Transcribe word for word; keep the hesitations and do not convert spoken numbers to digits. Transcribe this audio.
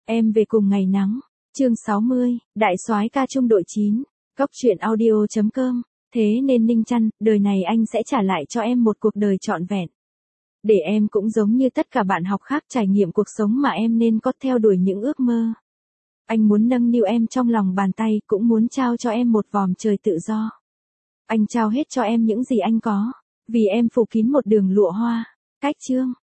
Em về cùng ngày nắng. Chương sáu mươi, Đại soái ca trung đội chín. Cóc truyện audio chấm com. Thế nên Ninh Chăn, đời này anh sẽ trả lại cho em một cuộc đời trọn vẹn. Để em cũng giống như tất cả bạn học khác trải nghiệm cuộc sống mà em nên có, theo đuổi những ước mơ. Anh muốn nâng niu em trong lòng bàn tay, cũng muốn trao cho em một vòm trời tự do. Anh trao hết cho em những gì anh có, vì em phủ kín một đường lụa hoa. Cách chương.